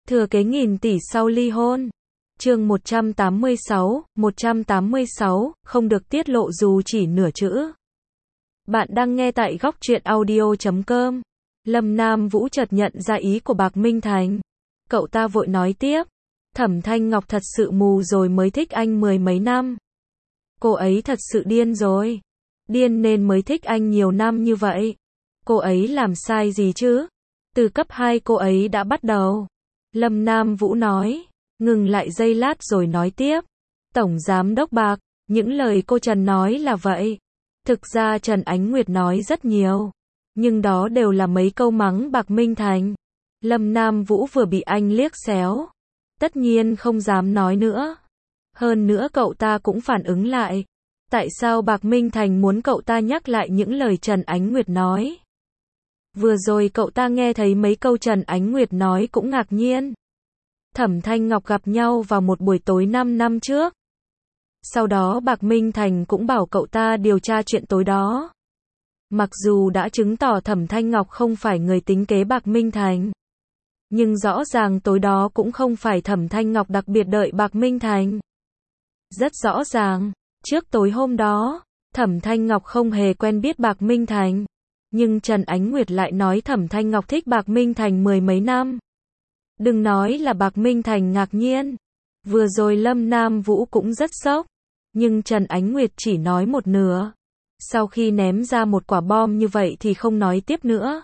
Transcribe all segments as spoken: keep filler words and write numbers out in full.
Thừa kế nghìn tỷ sau ly hôn. Chương một trăm tám mươi sáu, một trăm tám mươi sáu, không được tiết lộ dù chỉ nửa chữ. Bạn đang nghe tại góc truyện audio chấm com. Lâm Nam Vũ chợt nhận ra ý của Bạc Minh Thành. Cậu ta vội nói tiếp. Thẩm Thanh Ngọc thật sự mù rồi mới thích anh mười mấy năm. Cô ấy thật sự điên rồi. Điên nên mới thích anh nhiều năm như vậy. Cô ấy làm sai gì chứ? Từ cấp hai cô ấy đã bắt đầu. Lâm Nam Vũ nói. Ngừng lại giây lát rồi nói tiếp. Tổng Giám Đốc Bạc, những lời cô Trần nói là vậy. Thực ra Trần Ánh Nguyệt nói rất nhiều. Nhưng đó đều là mấy câu mắng Bạc Minh Thành. Lâm Nam Vũ vừa bị anh liếc xéo. Tất nhiên không dám nói nữa. Hơn nữa cậu ta cũng phản ứng lại. Tại sao Bạc Minh Thành muốn cậu ta nhắc lại những lời Trần Ánh Nguyệt nói? Vừa rồi cậu ta nghe thấy mấy câu Trần Ánh Nguyệt nói cũng ngạc nhiên. Thẩm Thanh Ngọc gặp nhau vào một buổi tối năm năm trước. Sau đó Bạc Minh Thành cũng bảo cậu ta điều tra chuyện tối đó. Mặc dù đã chứng tỏ Thẩm Thanh Ngọc không phải người tính kế Bạc Minh Thành. Nhưng rõ ràng tối đó cũng không phải Thẩm Thanh Ngọc đặc biệt đợi Bạc Minh Thành. Rất rõ ràng, trước tối hôm đó, Thẩm Thanh Ngọc không hề quen biết Bạc Minh Thành. Nhưng Trần Ánh Nguyệt lại nói Thẩm Thanh Ngọc thích Bạc Minh Thành mười mấy năm. Đừng nói là Bạc Minh Thành ngạc nhiên. Vừa rồi Lâm Nam Vũ cũng rất sốc. Nhưng Trần Ánh Nguyệt chỉ nói một nửa. Sau khi ném ra một quả bom như vậy thì không nói tiếp nữa.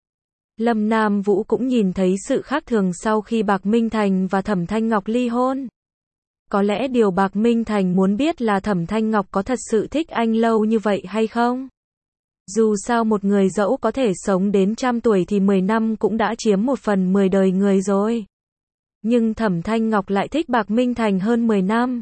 Lâm Nam Vũ cũng nhìn thấy sự khác thường sau khi Bạc Minh Thành và Thẩm Thanh Ngọc ly hôn. Có lẽ điều Bạc Minh Thành muốn biết là Thẩm Thanh Ngọc có thật sự thích anh lâu như vậy hay không? Dù sao một người dẫu có thể sống đến trăm tuổi thì mười năm cũng đã chiếm một phần mười đời người rồi. Nhưng Thẩm Thanh Ngọc lại thích Bạc Minh Thành hơn mười năm.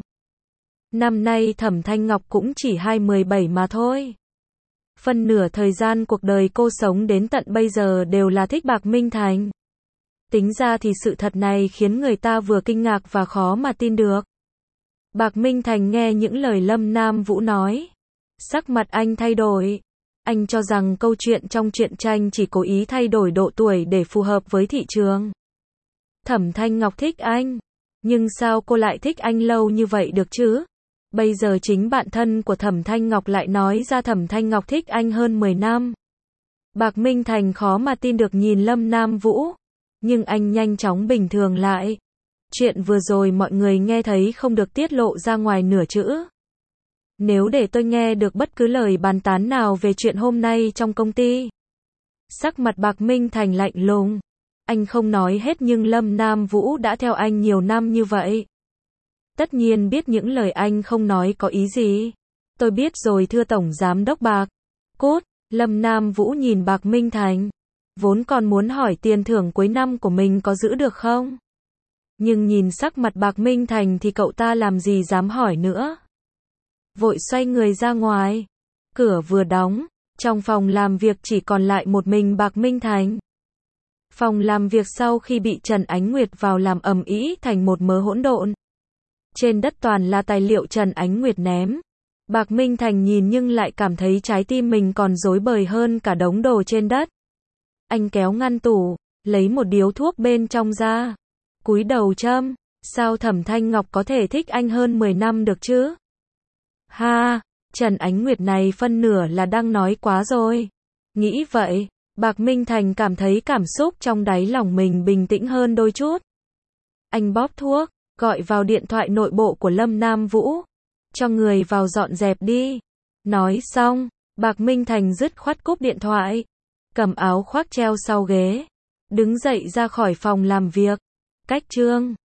Năm nay Thẩm Thanh Ngọc cũng chỉ hai mươi bảy mà thôi. Phần nửa thời gian cuộc đời cô sống đến tận bây giờ đều là thích Bạc Minh Thành. Tính ra thì sự thật này khiến người ta vừa kinh ngạc và khó mà tin được. Bạc Minh Thành nghe những lời Lâm Nam Vũ nói. Sắc mặt anh thay đổi. Anh cho rằng câu chuyện trong truyện tranh chỉ cố ý thay đổi độ tuổi để phù hợp với thị trường. Thẩm Thanh Ngọc thích anh. Nhưng sao cô lại thích anh lâu như vậy được chứ? Bây giờ chính bạn thân của Thẩm Thanh Ngọc lại nói ra Thẩm Thanh Ngọc thích anh hơn mười năm. Bạc Minh Thành khó mà tin được nhìn Lâm Nam Vũ. Nhưng anh nhanh chóng bình thường lại. Chuyện vừa rồi mọi người nghe thấy không được tiết lộ ra ngoài nửa chữ. Nếu để tôi nghe được bất cứ lời bàn tán nào về chuyện hôm nay trong công ty. Sắc mặt Bạc Minh Thành lạnh lùng. Anh không nói hết nhưng Lâm Nam Vũ đã theo anh nhiều năm như vậy. Tất nhiên biết những lời anh không nói có ý gì. Tôi biết rồi thưa Tổng Giám Đốc Bạc. Cốt, Lâm Nam Vũ nhìn Bạc Minh Thành. Vốn còn muốn hỏi tiền thưởng cuối năm của mình có giữ được không? Nhưng nhìn sắc mặt Bạc Minh Thành thì cậu ta làm gì dám hỏi nữa. Vội xoay người ra ngoài. Cửa vừa đóng, trong phòng làm việc chỉ còn lại một mình Bạc Minh Thành. Phòng làm việc sau khi bị Trần Ánh Nguyệt vào làm ầm ĩ thành một mớ hỗn độn. Trên đất toàn là tài liệu Trần Ánh Nguyệt ném. Bạc Minh Thành nhìn nhưng lại cảm thấy trái tim mình còn rối bời hơn cả đống đồ trên đất. Anh kéo ngăn tủ, lấy một điếu thuốc bên trong ra. Cúi đầu châm, sao Thẩm Thanh Ngọc có thể thích anh hơn mười năm được chứ? Ha, Trần Ánh Nguyệt này phân nửa là đang nói quá rồi. Nghĩ vậy, Bạc Minh Thành cảm thấy cảm xúc trong đáy lòng mình bình tĩnh hơn đôi chút. Anh bóp thuốc, gọi vào điện thoại nội bộ của Lâm Nam Vũ. Cho người vào dọn dẹp đi. Nói xong, Bạc Minh Thành dứt khoát cúp điện thoại. Cầm áo khoác treo sau ghế. Đứng dậy ra khỏi phòng làm việc. Cách chương